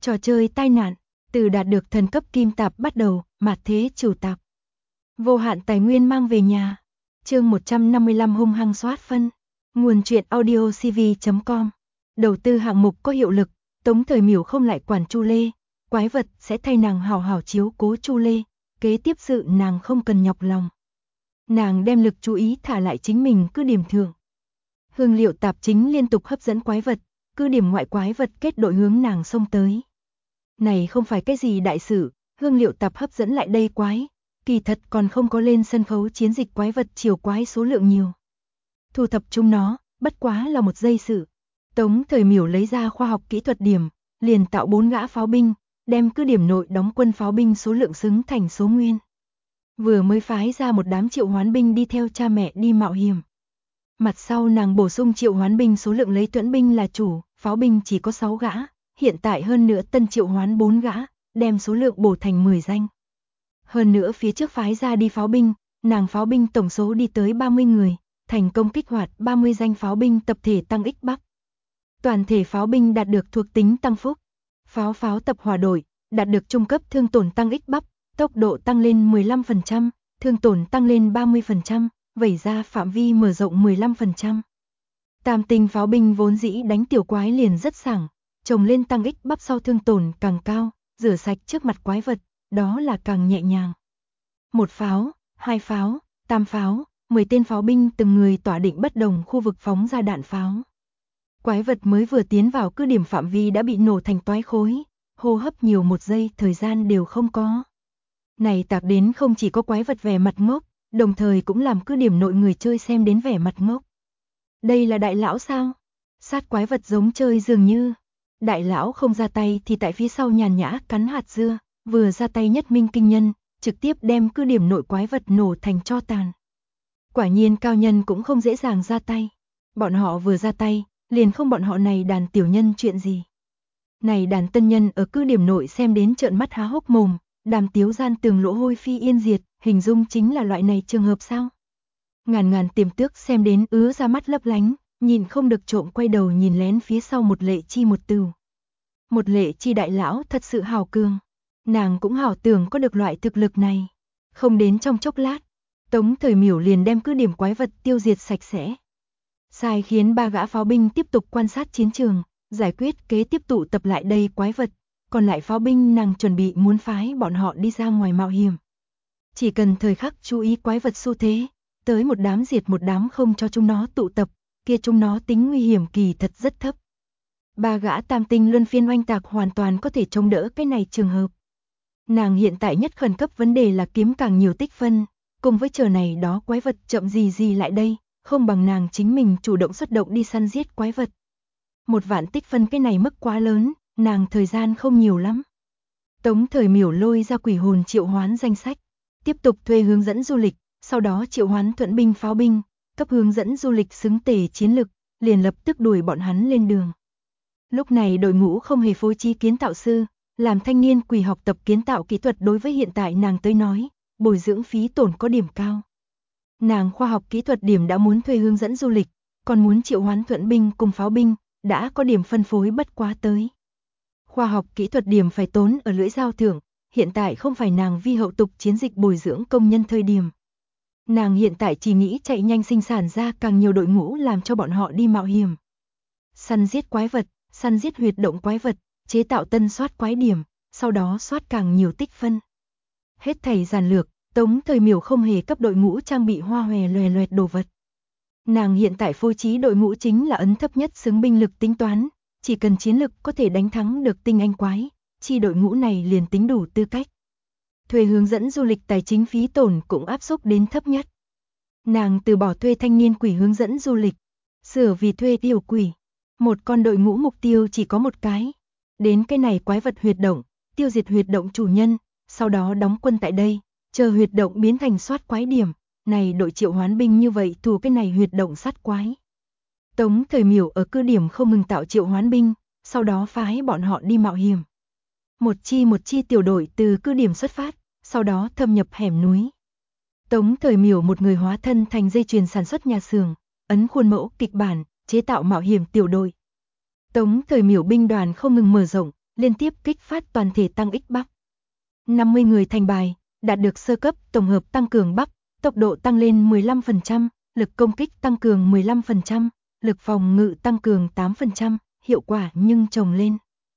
Trò chơi tai nạn, từ đạt được thần cấp kim tạp bắt đầu, mạt thế chủ tạp. Vô hạn tài nguyên mang về nhà. Chương 155 hung hăng soát phân. Nguồn truyện audio cv.com. Đầu tư hạng mục có hiệu lực, Tống Thời Miểu không lại quản Chu Lê, quái vật sẽ thay nàng hào hào chiếu cố Chu Lê, kế tiếp sự nàng không cần nhọc lòng. Nàng đem lực chú ý thả lại chính mình cứ điểm thượng. Hương liệu tạp chính liên tục hấp dẫn quái vật, cứ điểm ngoại quái vật kết đội hướng nàng xông tới. Này không phải cái gì đại sự, hương liệu tạp hấp dẫn lại đây quái, kỳ thật còn không có lên sân khấu chiến dịch quái vật chiều quái số lượng nhiều. Thu thập chúng nó, bất quá là một giây sự. Tống Thời Miểu lấy ra khoa học kỹ thuật điểm, liền tạo 4 gã pháo binh, đem cứ điểm nội đóng quân pháo binh số lượng xứng thành số nguyên. Vừa mới phái ra một đám triệu hoán binh đi theo cha mẹ đi mạo hiểm. Mặt sau nàng bổ sung triệu hoán binh số lượng lấy tuẫn binh là chủ, pháo binh chỉ có 6 gã, hiện tại hơn nữa tân triệu hoán 4 gã, đem số lượng bổ thành 10 danh. Hơn nữa phía trước phái ra đi pháo binh, nàng pháo binh tổng số đi tới 30 người, thành công kích hoạt 30 danh pháo binh tập thể tăng ích bắp. Toàn thể pháo binh đạt được thuộc tính tăng phúc. Pháo tập hỏa đội, đạt được trung cấp thương tổn tăng ích bắp, tốc độ tăng lên 15%, thương tổn tăng lên 30%, vẩy ra phạm vi mở rộng 15%. Tam tinh pháo binh vốn dĩ đánh tiểu quái liền rất sảng, trồng lên tăng ích bắp sau thương tổn càng cao, rửa sạch trước mặt quái vật, đó là càng nhẹ nhàng. 1 pháo, 2 pháo, 8 pháo, 10 tên pháo binh từng người tỏa định bất đồng khu vực phóng ra đạn pháo. Quái vật mới vừa tiến vào cứ điểm phạm vi đã bị nổ thành toái khối, hô hấp nhiều 1 giây thời gian đều không có. Này tạc đến không chỉ có quái vật vẻ mặt ngốc, đồng thời cũng làm cứ điểm nội người chơi xem đến vẻ mặt ngốc. Đây là đại lão sao? Sát quái vật giống chơi dường như. Đại lão không ra tay thì tại phía sau nhàn nhã cắn hạt dưa, vừa ra tay nhất minh kinh nhân, trực tiếp đem cứ điểm nội quái vật nổ thành tro tàn. Quả nhiên cao nhân cũng không dễ dàng ra tay. Bọn họ vừa ra tay, liền không bọn họ này đàn tiểu nhân chuyện gì. Này đàn tân nhân ở cứ điểm nội xem đến trợn mắt há hốc mồm, đàm tiếu gian tường lỗ hôi phi yên diệt, hình dung chính là loại này trường hợp sao. Ngàn tiềm tước xem đến ứa ra mắt lấp lánh, nhìn không được trộm quay đầu nhìn lén phía sau một lệ chi một tửu. Một lệ chi đại lão thật sự hào cường, nàng cũng hảo tưởng có được loại thực lực này. Không đến trong chốc lát, Tống Thời Miểu liền đem cứ điểm quái vật tiêu diệt sạch sẽ. Sai khiến 3 gã pháo binh tiếp tục quan sát chiến trường, giải quyết kế tiếp tụ tập lại đây quái vật, còn lại pháo binh nàng chuẩn bị muốn phái bọn họ đi ra ngoài mạo hiểm. Chỉ cần thời khắc chú ý quái vật xu thế, tới một đám diệt một đám không cho chúng nó tụ tập, kia chúng nó tính nguy hiểm kỳ thật rất thấp. 3 gã tam tinh luân phiên oanh tạc hoàn toàn có thể chống đỡ cái này trường hợp. Nàng hiện tại nhất khẩn cấp vấn đề là kiếm càng nhiều tích phân, cùng với chờ này đó quái vật chậm gì lại đây, không bằng nàng chính mình chủ động xuất động đi săn giết quái vật. 1 vạn tích phân cái này mức quá lớn, nàng thời gian không nhiều lắm. Tống Thời Miểu lôi ra quỷ hồn triệu hoán danh sách, tiếp tục thuê hướng dẫn du lịch, sau đó triệu hoán thuẫn binh pháo binh, cấp hướng dẫn du lịch xứng tề chiến lực, liền lập tức đuổi bọn hắn lên đường. Lúc này đội ngũ không hề phối trí kiến tạo sư, làm thanh niên quỷ học tập kiến tạo kỹ thuật đối với hiện tại nàng tới nói, bồi dưỡng phí tổn có điểm cao. Nàng khoa học kỹ thuật điểm đã muốn thuê hướng dẫn du lịch, còn muốn triệu hoán thuẫn binh cùng pháo binh, đã có điểm phân phối bất quá tới. Khoa học kỹ thuật điểm phải tốn ở lưỡi dao thưởng, hiện tại không phải nàng vi hậu tục chiến dịch bồi dưỡng công nhân thời điểm. Nàng hiện tại chỉ nghĩ chạy nhanh sinh sản ra càng nhiều đội ngũ làm cho bọn họ đi mạo hiểm. Săn giết quái vật, săn giết huyệt động quái vật, chế tạo tân soát quái điểm, sau đó soát càng nhiều tích phân. Hết thảy giản lược, Tống Thời Miểu không hề cấp đội ngũ trang bị hoa hòe loè loẹt đồ vật. Nàng hiện tại phối trí đội ngũ chính là ấn thấp nhất xứng binh lực tính toán, chỉ cần chiến lực có thể đánh thắng được tinh anh quái, chi đội ngũ này liền tính đủ tư cách. Thuê hướng dẫn du lịch tài chính phí tổn cũng áp xúc đến thấp nhất. Nàng từ bỏ thuê thanh niên quỷ hướng dẫn du lịch, sửa vì thuê tiểu quỷ. Một con đội ngũ mục tiêu chỉ có một cái. Đến cái này quái vật huyệt động, tiêu diệt huyệt động chủ nhân, sau đó đóng quân tại đây, chờ huyệt động biến thành soát quái điểm. Này đội triệu hoán binh như vậy thù cái này huyệt động sát quái. Tống Thời Miểu ở cứ điểm không ngừng tạo triệu hoán binh, sau đó phái bọn họ đi mạo hiểm. Một chi tiểu đội từ cứ điểm xuất phát, sau đó thâm nhập hẻm núi. Tống Thời Miểu một người hóa thân thành dây chuyền sản xuất nhà xưởng, ấn khuôn mẫu kịch bản, chế tạo mạo hiểm tiểu đội. Tống Thời Miểu binh đoàn không ngừng mở rộng, liên tiếp kích phát toàn thể tăng ích bắp. 50 người thành bài, đạt được sơ cấp tổng hợp tăng cường bắp, tốc độ tăng lên 15%, lực công kích tăng cường 15%, lực phòng ngự tăng cường 8%, hiệu quả nhưng chồng lên.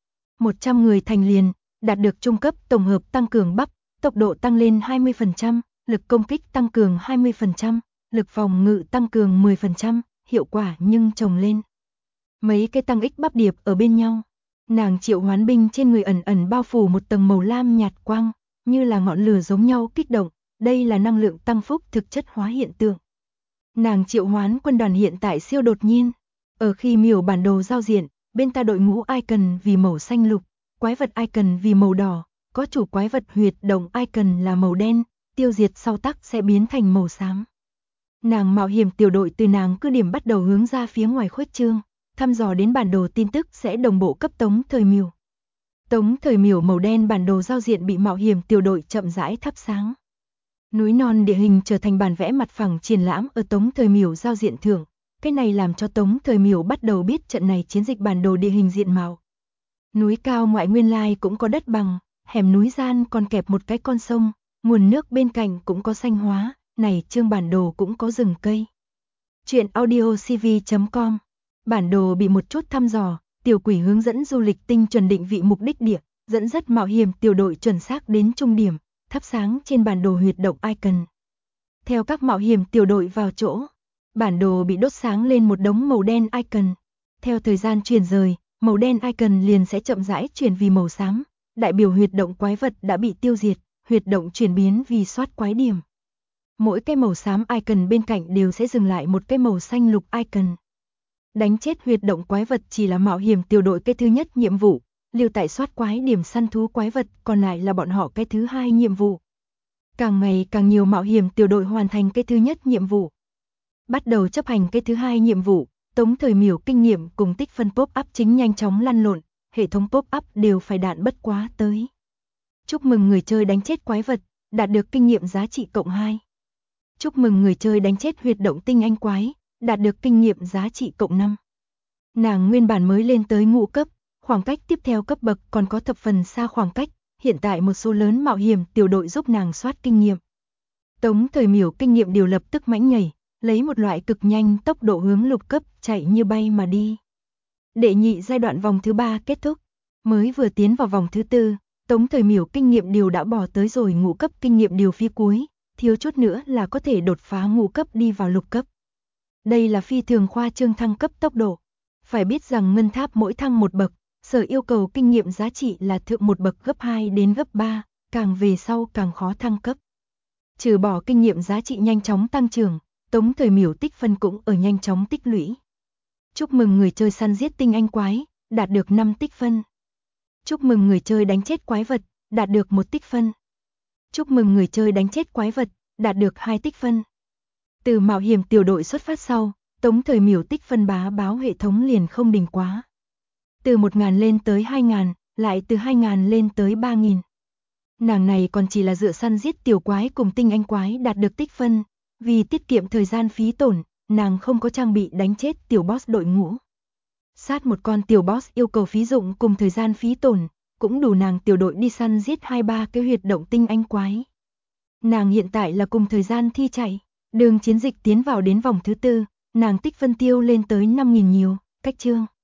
100 người thành liền, đạt được trung cấp tổng hợp tăng cường bắp, tốc độ tăng lên 20%, lực công kích tăng cường 20%, lực phòng ngự tăng cường 10%, hiệu quả nhưng chồng lên. Mấy cái tăng ích bắp điệp ở bên nhau. Nàng triệu hoán binh trên người ẩn ẩn bao phủ một tầng màu lam nhạt quang, như là ngọn lửa giống nhau kích động, đây là năng lượng tăng phúc thực chất hóa hiện tượng. Nàng triệu hoán quân đoàn hiện tại siêu đột nhiên, ở khi miểu bản đồ giao diện, bên ta đội ngũ icon vì màu xanh lục, quái vật icon vì màu đỏ, có chủ quái vật huyệt động icon là màu đen, tiêu diệt sau tắc sẽ biến thành màu xám. Nàng mạo hiểm tiểu đội từ nàng cứ điểm bắt đầu hướng ra phía ngoài khuếch trương, thăm dò đến bản đồ tin tức sẽ đồng bộ cấp Tống Thời Miểu. Tống Thời Miểu màu đen bản đồ giao diện bị mạo hiểm tiểu đội chậm rãi thắp sáng. Núi non địa hình trở thành bản vẽ mặt phẳng triển lãm ở Tống Thời Miểu giao diện thưởng, cái này làm cho Tống Thời Miểu bắt đầu biết trận này chiến dịch bản đồ địa hình diện mạo. Núi cao ngoại nguyên lai cũng có đất bằng, hẻm núi gian còn kẹp một cái con sông, nguồn nước bên cạnh cũng có xanh hóa, này chương bản đồ cũng có rừng cây. Chuyện audiocv.com. Bản đồ bị một chút thăm dò, tiểu quỷ hướng dẫn du lịch tinh chuẩn định vị mục đích địa, dẫn dắt mạo hiểm tiểu đội chuẩn xác đến trung điểm, thắp sáng trên bản đồ huyệt động icon. Theo các mạo hiểm tiểu đội vào chỗ, bản đồ bị đốt sáng lên một đống màu đen icon. Theo thời gian chuyển rời, màu đen icon liền sẽ chậm rãi chuyển vì màu xám, đại biểu huyệt động quái vật đã bị tiêu diệt, huyệt động chuyển biến vì soát quái điểm. Mỗi cái màu xám icon bên cạnh đều sẽ dừng lại một cái màu xanh lục icon. Đánh chết huyệt động quái vật chỉ là mạo hiểm tiểu đội cái thứ nhất nhiệm vụ, lưu tại soát quái điểm săn thú quái vật còn lại là bọn họ cái thứ hai nhiệm vụ. Càng ngày càng nhiều mạo hiểm tiểu đội hoàn thành cái thứ nhất nhiệm vụ. Bắt đầu chấp hành cái thứ hai nhiệm vụ, Tống Thời Miểu kinh nghiệm cùng tích phân pop-up chính nhanh chóng lăn lộn, hệ thống pop-up đều phải đạn bất quá tới. Chúc mừng người chơi đánh chết quái vật, đạt được kinh nghiệm giá trị cộng 2. Chúc mừng người chơi đánh chết huyệt động tinh anh quái, đạt được kinh nghiệm giá trị cộng 5. Nàng nguyên bản mới lên tới ngũ cấp, khoảng cách tiếp theo cấp bậc còn có thập phần xa khoảng cách, hiện tại một số lớn mạo hiểm tiểu đội giúp nàng soát kinh nghiệm. Tống Thời Miểu kinh nghiệm điều lập tức mãnh nhảy, lấy một loại cực nhanh tốc độ hướng lục cấp chạy như bay mà đi. Đệ nhị giai đoạn vòng thứ 3 kết thúc, mới vừa tiến vào vòng thứ 4, Tống Thời Miểu kinh nghiệm điều đã bỏ tới rồi ngũ cấp kinh nghiệm điều phía cuối, thiếu chút nữa là có thể đột phá ngũ cấp đi vào lục cấp. Đây là phi thường khoa trương thăng cấp tốc độ. Phải biết rằng ngân tháp mỗi thăng một bậc, sở yêu cầu kinh nghiệm giá trị là thượng một bậc gấp 2 đến gấp 3, càng về sau càng khó thăng cấp. Trừ bỏ kinh nghiệm giá trị nhanh chóng tăng trưởng, Tống Thời Miểu tích phân cũng ở nhanh chóng tích lũy. Chúc mừng người chơi săn giết tinh anh quái, đạt được 5 tích phân. Chúc mừng người chơi đánh chết quái vật, đạt được 1 tích phân. Chúc mừng người chơi đánh chết quái vật, đạt được 2 tích phân. Từ mạo hiểm tiểu đội xuất phát sau, Tống Thời Miểu tích phân bá báo hệ thống liền không đình quá. Từ 1.000 lên tới 2.000, lại từ 2.000 lên tới 3.000. Nàng này còn chỉ là dựa săn giết tiểu quái cùng tinh anh quái đạt được tích phân, vì tiết kiệm thời gian phí tổn, nàng không có trang bị đánh chết tiểu boss đội ngũ. Sát một con tiểu boss yêu cầu phí dụng cùng thời gian phí tổn, cũng đủ nàng tiểu đội đi săn giết 2-3 cái huyệt động tinh anh quái. Nàng hiện tại là cùng thời gian thi chạy, đường chiến dịch tiến vào đến vòng thứ 4, nàng tích phân tiêu lên tới 5.000 nhiều, cách chương.